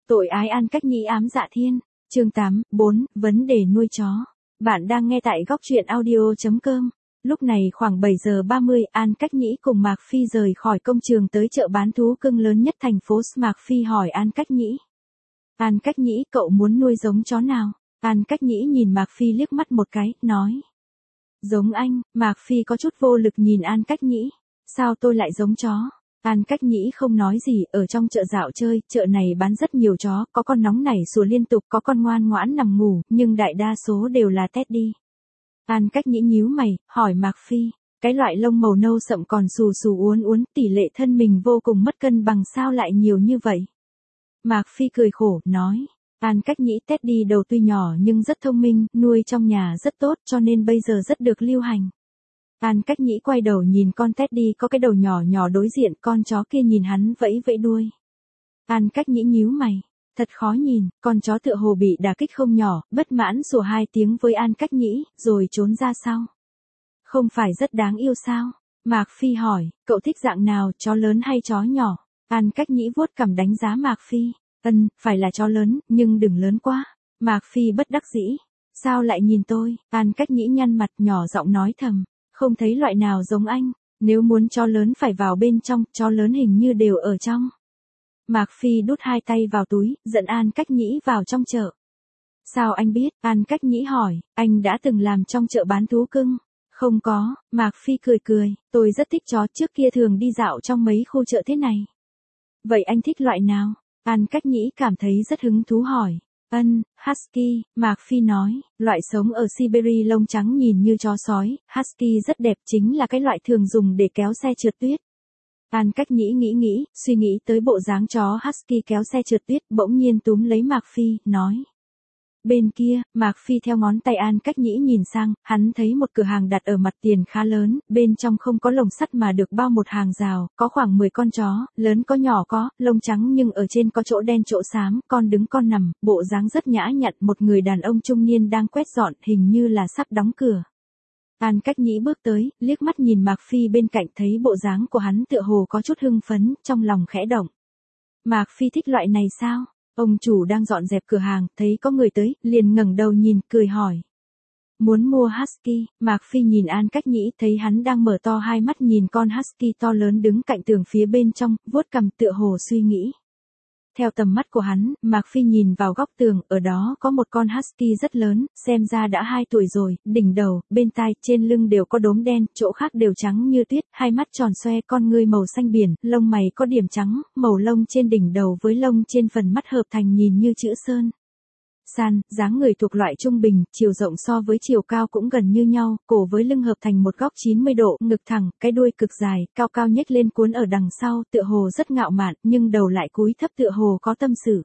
Tội ái An Cách Nhĩ ám dạ thiên. Chương 8, 4, vấn đề nuôi chó. Bạn đang nghe tại góc truyện audio.com. Lúc này khoảng 7 giờ 30, An Cách Nhĩ cùng Mạc Phi rời khỏi công trường tới chợ bán thú cưng lớn nhất thành phố. Mạc Phi hỏi An Cách Nhĩ. An Cách Nhĩ, cậu muốn nuôi giống chó nào? An Cách Nhĩ nhìn Mạc Phi liếc mắt một cái, nói. Giống anh. Mạc Phi có chút vô lực nhìn An Cách Nhĩ. Sao tôi lại giống chó? An Cách Nhĩ không nói gì, ở trong chợ dạo chơi, chợ này bán rất nhiều chó, có con nóng nảy sủa liên tục, có con ngoan ngoãn nằm ngủ, nhưng đại đa số đều là Teddy. An Cách Nhĩ nhíu mày, hỏi Mạc Phi, cái loại lông màu nâu sậm còn xù xù uốn uốn, tỷ lệ thân mình vô cùng mất cân bằng, sao lại nhiều như vậy? Mạc Phi cười khổ, nói, An Cách Nhĩ, Teddy đầu tuy nhỏ nhưng rất thông minh, nuôi trong nhà rất tốt cho nên bây giờ rất được lưu hành. An Cách Nhĩ quay đầu nhìn con Teddy có cái đầu nhỏ nhỏ đối diện, con chó kia nhìn hắn vẫy vẫy đuôi. An Cách Nhĩ nhíu mày, thật khó nhìn, con chó tựa hồ bị đả kích không nhỏ, bất mãn sủa 2 tiếng với An Cách Nhĩ, rồi trốn ra sau. Không phải rất đáng yêu sao? Mạc Phi hỏi, cậu thích dạng nào, chó lớn hay chó nhỏ? An Cách Nhĩ vuốt cằm đánh giá Mạc Phi, phải là chó lớn, nhưng đừng lớn quá. Mạc Phi bất đắc dĩ, sao lại nhìn tôi? An Cách Nhĩ nhăn mặt nhỏ giọng nói thầm. Không thấy loại nào giống anh, nếu muốn chó lớn phải vào bên trong, chó lớn hình như đều ở trong. Mạc Phi đút 2 tay vào túi, dẫn An Cách Nhĩ vào trong chợ. Sao anh biết? An Cách Nhĩ hỏi, anh đã từng làm trong chợ bán thú cưng. Không có, Mạc Phi cười cười, tôi rất thích chó, trước kia thường đi dạo trong mấy khu chợ thế này. Vậy anh thích loại nào? An Cách Nhĩ cảm thấy rất hứng thú hỏi. Husky, Mạc Phi nói, loại sống ở Siberia lông trắng nhìn như chó sói, Husky rất đẹp, chính là cái loại thường dùng để kéo xe trượt tuyết. An Cách Nhĩ nghĩ, suy nghĩ tới bộ dáng chó Husky kéo xe trượt tuyết, bỗng nhiên túm lấy Mạc Phi, nói. Bên kia, Mạc Phi theo ngón tay An Cách Nhĩ nhìn sang, hắn thấy một cửa hàng đặt ở mặt tiền khá lớn, bên trong không có lồng sắt mà được bao một hàng rào, có khoảng 10 con chó, lớn có nhỏ có, lông trắng nhưng ở trên có chỗ đen chỗ xám, con đứng con nằm, bộ dáng rất nhã nhặn, một người đàn ông trung niên đang quét dọn, hình như là sắp đóng cửa. An Cách Nhĩ bước tới, liếc mắt nhìn Mạc Phi bên cạnh, thấy bộ dáng của hắn tựa hồ có chút hưng phấn, trong lòng khẽ động. Mạc Phi thích loại này sao? Ông chủ đang dọn dẹp cửa hàng, thấy có người tới, liền ngẩng đầu nhìn, cười hỏi. Muốn mua Husky? Mạc Phi nhìn An Cách Nhĩ, thấy hắn đang mở to 2 mắt nhìn con Husky to lớn đứng cạnh tường phía bên trong, vuốt cằm tựa hồ suy nghĩ. Theo tầm mắt của hắn, Mạc Phi nhìn vào góc tường, ở đó có một con Husky rất lớn, xem ra đã 2 tuổi rồi, đỉnh đầu, bên tai, trên lưng đều có đốm đen, chỗ khác đều trắng như tuyết, 2 mắt tròn xoe, con ngươi màu xanh biển, lông mày có điểm trắng, màu lông trên đỉnh đầu với lông trên phần mắt hợp thành nhìn như chữ sơn. Dáng người thuộc loại trung bình, chiều rộng so với chiều cao cũng gần như nhau, cổ với lưng hợp thành một góc 90 độ, ngực thẳng, cái đuôi cực dài, cao cao nhếch lên cuốn ở đằng sau, tựa hồ rất ngạo mạn, nhưng đầu lại cúi thấp tựa hồ có tâm sự.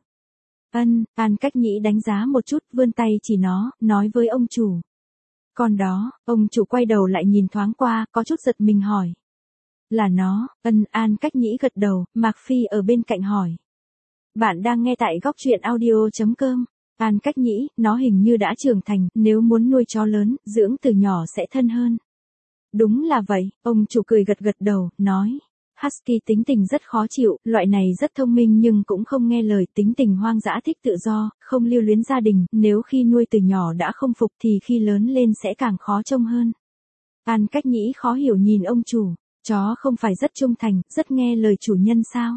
An Cách Nhĩ đánh giá một chút, vươn tay chỉ nó, nói với ông chủ. Còn đó, ông chủ quay đầu lại nhìn thoáng qua, có chút giật mình hỏi. Là nó, An Cách Nhĩ gật đầu, Mạc Phi ở bên cạnh hỏi. Bạn đang nghe tại góc truyện audio.com. An Cách Nhĩ, nó hình như đã trưởng thành, nếu muốn nuôi chó lớn, dưỡng từ nhỏ sẽ thân hơn. Đúng là vậy, ông chủ cười gật gật đầu, nói. Husky tính tình rất khó chịu, loại này rất thông minh nhưng cũng không nghe lời, tính tình hoang dã, thích tự do, không lưu luyến gia đình, nếu khi nuôi từ nhỏ đã không phục thì khi lớn lên sẽ càng khó trông hơn. An Cách Nhĩ khó hiểu nhìn ông chủ, chó không phải rất trung thành, rất nghe lời chủ nhân sao?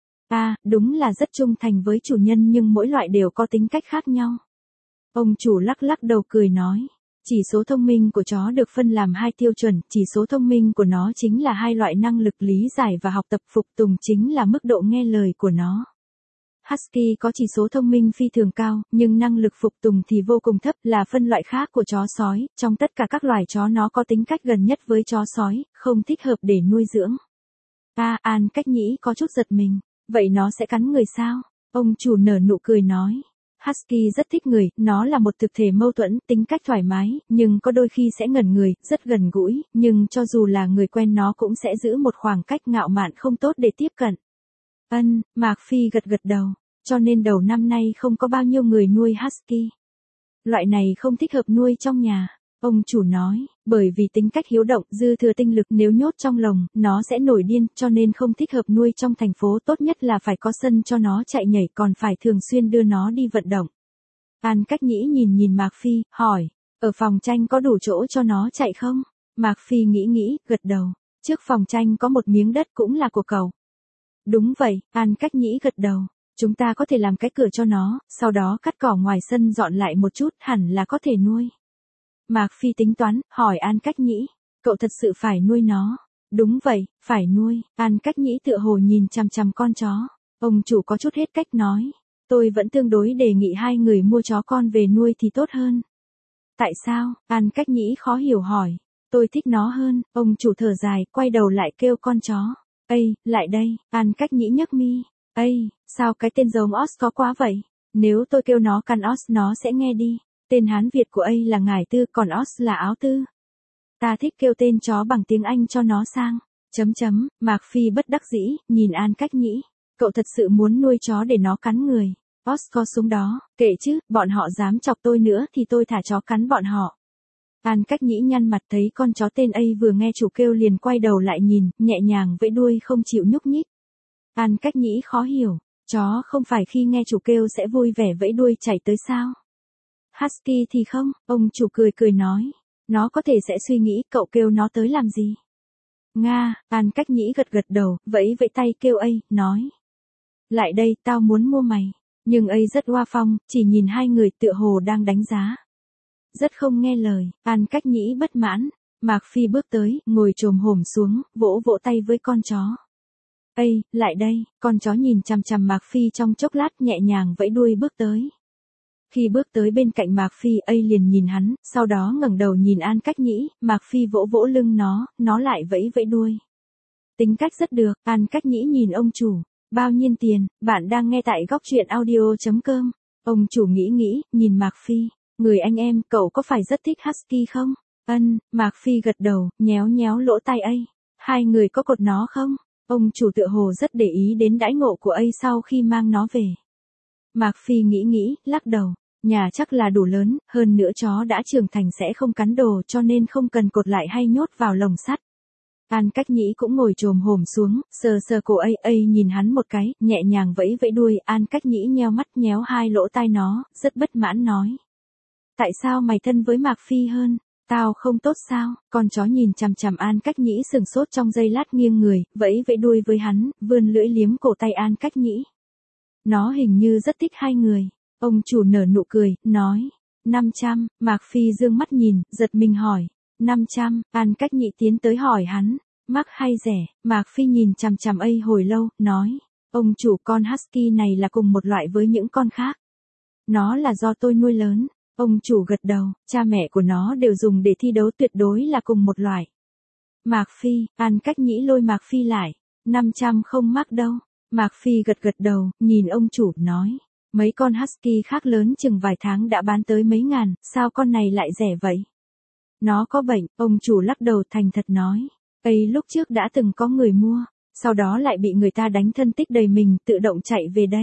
Đúng là rất trung thành với chủ nhân nhưng mỗi loại đều có tính cách khác nhau. Ông chủ lắc lắc đầu cười nói, chỉ số thông minh của chó được phân làm 2 tiêu chuẩn, chỉ số thông minh của nó chính là 2 loại năng lực lý giải và học tập, phục tùng chính là mức độ nghe lời của nó. Husky có chỉ số thông minh phi thường cao, nhưng năng lực phục tùng thì vô cùng thấp, là phân loại khác của chó sói, trong tất cả các loài chó nó có tính cách gần nhất với chó sói, không thích hợp để nuôi dưỡng. An Cách Nhĩ có chút giật mình. Vậy nó sẽ cắn người sao? Ông chủ nở nụ cười nói. Husky rất thích người, nó là một thực thể mâu thuẫn, tính cách thoải mái, nhưng có đôi khi sẽ ngẩn người, rất gần gũi, nhưng cho dù là người quen nó cũng sẽ giữ một khoảng cách, ngạo mạn không tốt để tiếp cận. Mạc Phi gật gật đầu, cho nên đầu năm nay không có bao nhiêu người nuôi Husky. Loại này không thích hợp nuôi trong nhà. Ông chủ nói, Bởi vì tính cách hiếu động, dư thừa tinh lực nếu nhốt trong lồng, nó sẽ nổi điên, cho nên không thích hợp nuôi trong thành phố, tốt nhất là phải có sân cho nó chạy nhảy, còn phải thường xuyên đưa nó đi vận động. An Cách Nhĩ nhìn Mạc Phi, hỏi, ở phòng tranh có đủ chỗ cho nó chạy không? Mạc Phi nghĩ, gật đầu, trước phòng tranh có một miếng đất cũng là của cậu. Đúng vậy, An Cách Nhĩ gật đầu, chúng ta có thể làm cái cửa cho nó, sau đó cắt cỏ ngoài sân dọn lại một chút, hẳn là có thể nuôi. Mạc Phi tính toán, hỏi An Cách Nhĩ, cậu thật sự phải nuôi nó? Đúng vậy, phải nuôi. An Cách Nhĩ tựa hồ nhìn chằm chằm con chó. Ông chủ có chút hết cách nói, tôi vẫn tương đối đề nghị hai người mua chó con về nuôi thì tốt hơn. Tại sao? An Cách Nhĩ khó hiểu hỏi. Tôi thích nó hơn. Ông chủ thở dài, quay đầu lại kêu con chó. Ây, lại đây. An Cách Nhĩ nhấc mi. Ây, sao cái tên giống Oz có quá vậy? Nếu tôi kêu nó căn Oz nó sẽ nghe đi. Tên Hán Việt của ấy là ngải tư, còn Oz là áo tư. Ta thích kêu tên chó bằng tiếng Anh cho nó sang. Mạc Phi bất đắc dĩ, nhìn An Cách Nhĩ. Cậu thật sự muốn nuôi chó để nó cắn người. Oz có súng đó, kệ chứ, bọn họ dám chọc tôi nữa thì tôi thả chó cắn bọn họ. An Cách Nhĩ nhăn mặt thấy con chó tên ấy vừa nghe chủ kêu liền quay đầu lại nhìn, nhẹ nhàng vẫy đuôi không chịu nhúc nhích. An Cách Nhĩ khó hiểu, chó không phải khi nghe chủ kêu sẽ vui vẻ vẫy đuôi chạy tới sao? Husky thì không, ông chủ cười nói. Nó có thể sẽ suy nghĩ cậu kêu nó tới làm gì? Nga, An Cách Nhĩ gật đầu, vẫy tay kêu ấy, nói. Lại đây, tao muốn mua mày. Nhưng ấy rất oa phong, chỉ nhìn hai người tựa hồ đang đánh giá. Rất không nghe lời, An Cách Nhĩ bất mãn. Mạc Phi bước tới, ngồi chồm hổm xuống, vỗ tay với con chó. Ây, lại đây, con chó nhìn chằm chằm Mạc Phi trong chốc lát nhẹ nhàng vẫy đuôi bước tới. Khi bước tới bên cạnh Mạc Phi, ấy liền nhìn hắn, sau đó ngẩng đầu nhìn An Cách Nhĩ, Mạc Phi vỗ lưng nó lại vẫy đuôi. Tính cách rất được, An Cách Nhĩ nhìn ông chủ. Bao nhiêu tiền? Bạn đang nghe tại góc truyện audio.com. Ông chủ nghĩ, nhìn Mạc Phi. Người anh em, cậu có phải rất thích Husky không? Mạc Phi gật đầu, nhéo lỗ tai ấy. Hai người có cột nó không? Ông chủ tựa hồ rất để ý đến đãi ngộ của ấy sau khi mang nó về. Mạc Phi nghĩ, lắc đầu. Nhà chắc là đủ lớn, hơn nữa chó đã trưởng thành sẽ không cắn đồ cho nên không cần cột lại hay nhốt vào lồng sắt. An Cách Nhĩ cũng ngồi chồm hổm xuống, sờ cổ ấy nhìn hắn một cái, nhẹ nhàng vẫy đuôi. An Cách Nhĩ nheo mắt nhéo hai lỗ tai nó, rất bất mãn nói. Tại sao mày thân với Mạc Phi hơn? Tao không tốt sao? Con chó nhìn chằm chằm An Cách Nhĩ sừng sốt trong giây lát nghiêng người, vẫy đuôi với hắn, vươn lưỡi liếm cổ tay An Cách Nhĩ. Nó hình như rất thích hai người. Ông chủ nở nụ cười, nói. 500, Mạc Phi dương mắt nhìn, giật mình hỏi. 500, An Cách Nhĩ tiến tới hỏi hắn. Mắc hay rẻ? Mạc Phi nhìn chằm chằm ấy hồi lâu, nói. Ông chủ, con Husky này là cùng một loại với những con khác. Nó là do tôi nuôi lớn. Ông chủ gật đầu, cha mẹ của nó đều dùng để thi đấu, tuyệt đối là cùng một loại. Mạc Phi, An Cách Nhĩ lôi Mạc Phi lại. 500 không mắc đâu. Mạc Phi gật đầu, nhìn ông chủ, nói. Mấy con Husky khác lớn chừng vài tháng đã bán tới mấy ngàn, sao con này lại rẻ vậy? Nó có bệnh, ông chủ lắc đầu thành thật nói. Ấy lúc trước đã từng có người mua, sau đó lại bị người ta đánh thân tích đầy mình, tự động chạy về đây.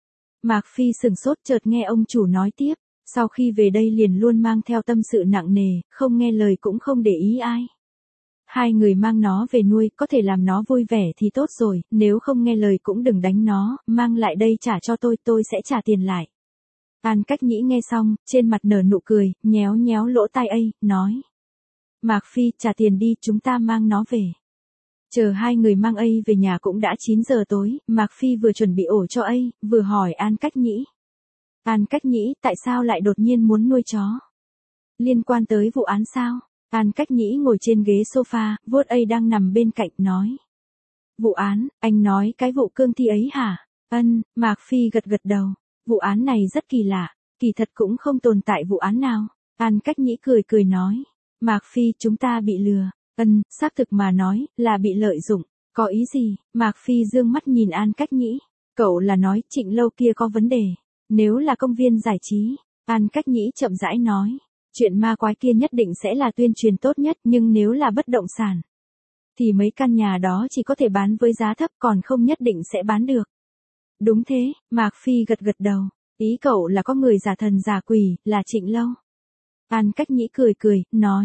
Mạc Phi sừng sốt chợt nghe ông chủ nói tiếp, sau khi về đây liền luôn mang theo tâm sự nặng nề, không nghe lời cũng không để ý ai. Hai người mang nó về nuôi, có thể làm nó vui vẻ thì tốt rồi, nếu không nghe lời cũng đừng đánh nó, mang lại đây trả cho tôi sẽ trả tiền lại. An Cách Nhĩ nghe xong, trên mặt nở nụ cười, nhéo lỗ tai ấy, nói. Mạc Phi, trả tiền đi, chúng ta mang nó về. Chờ hai người mang ấy về nhà cũng đã 9 giờ tối, Mạc Phi vừa chuẩn bị ổ cho ấy, vừa hỏi An Cách Nhĩ. An Cách Nhĩ, tại sao lại đột nhiên muốn nuôi chó? Liên quan tới vụ án sao? An Cách Nhĩ ngồi trên ghế sofa, vuốt ấy đang nằm bên cạnh, nói. Vụ án, anh nói cái vụ cương thi ấy hả? Mạc Phi gật đầu. Vụ án này rất kỳ lạ, kỳ thật cũng không tồn tại vụ án nào. An Cách Nhĩ cười nói. Mạc Phi, chúng ta bị lừa. Xác thực mà nói, là bị lợi dụng. Có ý gì? Mạc Phi dương mắt nhìn An Cách Nhĩ. Cậu là nói Trịnh Lâu kia có vấn đề. Nếu là công viên giải trí, An Cách Nhĩ chậm rãi nói. Chuyện ma quái kia nhất định sẽ là tuyên truyền tốt nhất, nhưng nếu là bất động sản, thì mấy căn nhà đó chỉ có thể bán với giá thấp, còn không nhất định sẽ bán được. Đúng thế, Mạc Phi gật đầu. Ý cậu là có người giả thần giả quỷ, là Trịnh Lâu. An Cách Nhĩ cười, nói.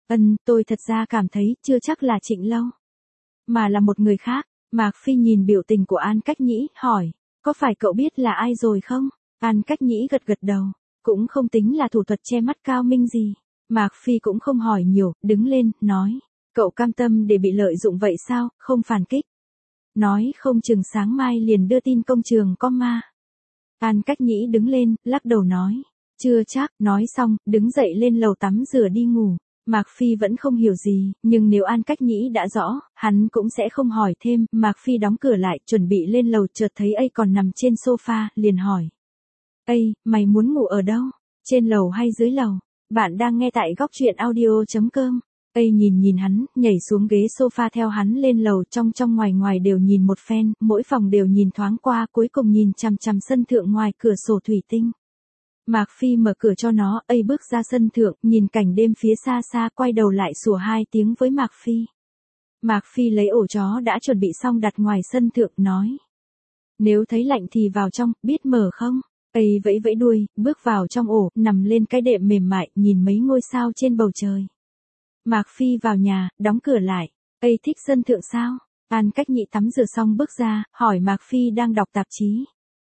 Tôi thật ra cảm thấy chưa chắc là Trịnh Lâu, mà là một người khác. Mạc Phi nhìn biểu tình của An Cách Nhĩ, hỏi, có phải cậu biết là ai rồi không? An Cách Nhĩ gật gật đầu, cũng không tính là thủ thuật che mắt cao minh gì. Mạc Phi cũng không hỏi nhiều, đứng lên, nói, cậu cam tâm để bị lợi dụng vậy sao, không phản kích. Nói không chừng sáng mai liền đưa tin công trường có ma. An Cách Nhĩ đứng lên, lắc đầu nói, chưa chắc, nói xong, đứng dậy lên lầu tắm rửa đi ngủ. Mạc Phi vẫn không hiểu gì, nhưng nếu An Cách Nhĩ đã rõ, hắn cũng sẽ không hỏi thêm. Mạc Phi đóng cửa lại, chuẩn bị lên lầu, chợt thấy A còn nằm trên sofa, liền hỏi. A, mày muốn ngủ ở đâu? Trên lầu hay dưới lầu? Bạn đang nghe tại góc truyện audio.com. A nhìn hắn, nhảy xuống ghế sofa theo hắn lên lầu, trong ngoài đều nhìn một phen, mỗi phòng đều nhìn thoáng qua, cuối cùng nhìn chằm chằm sân thượng ngoài cửa sổ thủy tinh. Mạc Phi mở cửa cho nó, A bước ra sân thượng, nhìn cảnh đêm phía xa xa, quay đầu lại sủa 2 tiếng với Mạc Phi. Mạc Phi lấy ổ chó đã chuẩn bị xong đặt ngoài sân thượng, nói. Nếu thấy lạnh thì vào trong, biết mở không? A vẫy vẫy đuôi, bước vào trong ổ, nằm lên cái đệm mềm mại, nhìn mấy ngôi sao trên bầu trời. Mạc Phi vào nhà, đóng cửa lại. A thích sân thượng sao? An Cách Nhĩ tắm rửa xong bước ra, hỏi Mạc Phi đang đọc tạp chí.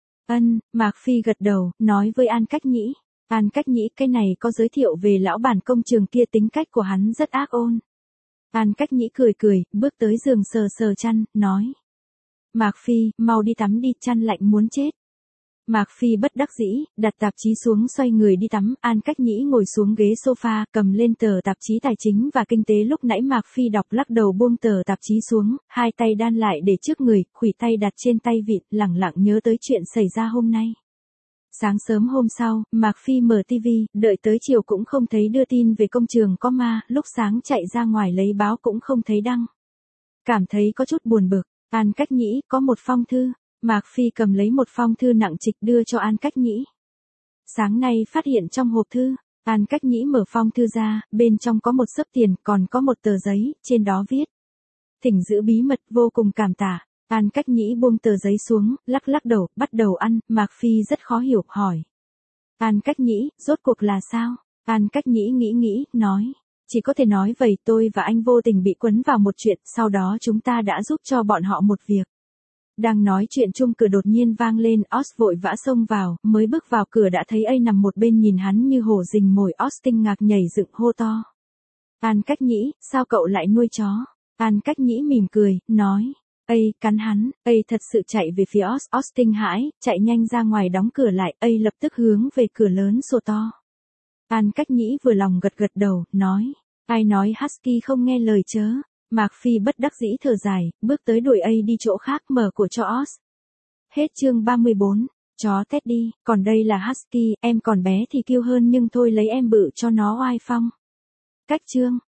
Mạc Phi gật đầu, nói với An Cách Nhĩ. An Cách Nhĩ, cái này có giới thiệu về lão bản công trường kia, tính cách của hắn rất ác ôn. An Cách Nhĩ cười, bước tới giường sờ chăn, nói. Mạc Phi, mau đi tắm đi, chăn lạnh muốn chết. Mạc Phi bất đắc dĩ, đặt tạp chí xuống xoay người đi tắm. An Cách Nhĩ ngồi xuống ghế sofa, cầm lên tờ tạp chí tài chính và kinh tế lúc nãy Mạc Phi đọc, lắc đầu buông tờ tạp chí xuống, 2 tay đan lại để trước người, khuỷu tay đặt trên tay vịn, lẳng lặng nhớ tới chuyện xảy ra hôm nay. Sáng sớm hôm sau, Mạc Phi mở TV, đợi tới chiều cũng không thấy đưa tin về công trường có ma, lúc sáng chạy ra ngoài lấy báo cũng không thấy đăng. Cảm thấy có chút buồn bực. An Cách Nhĩ, có một phong thư. Mạc Phi cầm lấy một phong thư nặng trịch đưa cho An Cách Nhĩ. Sáng nay phát hiện trong hộp thư. An Cách Nhĩ mở phong thư ra, bên trong có một xấp tiền, còn có một tờ giấy, trên đó viết. Thỉnh giữ bí mật, vô cùng cảm tạ. An Cách Nhĩ buông tờ giấy xuống, lắc đầu, bắt đầu ăn. Mạc Phi rất khó hiểu, hỏi. An Cách Nhĩ, rốt cuộc là sao? An Cách Nhĩ nghĩ, nói. Chỉ có thể nói vậy, tôi và anh vô tình bị quấn vào một chuyện, sau đó chúng ta đã giúp cho bọn họ một việc. Đang nói chuyện chung, cửa đột nhiên vang lên, Oz vội vã xông vào, mới bước vào cửa đã thấy A nằm một bên nhìn hắn như hổ rình mồi. Oz kinh ngạc nhảy dựng, hô to. An Cách Nhĩ, sao cậu lại nuôi chó? An Cách Nhĩ mỉm cười, nói. A cắn hắn. A thật sự chạy về phía Oz. Oz kinh hãi, chạy nhanh ra ngoài đóng cửa lại. A lập tức hướng về cửa lớn sủa to. An Cách Nhĩ vừa lòng gật đầu, nói. Ai nói Husky không nghe lời chớ? Mạc Phi bất đắc dĩ thở dài, bước tới đuổi A đi chỗ khác, mở của cho Oz. Hết chương 34, chó Teddy, còn đây là Husky, em còn bé thì kiêu hơn nhưng thôi lấy em bự cho nó oai phong. Cách chương.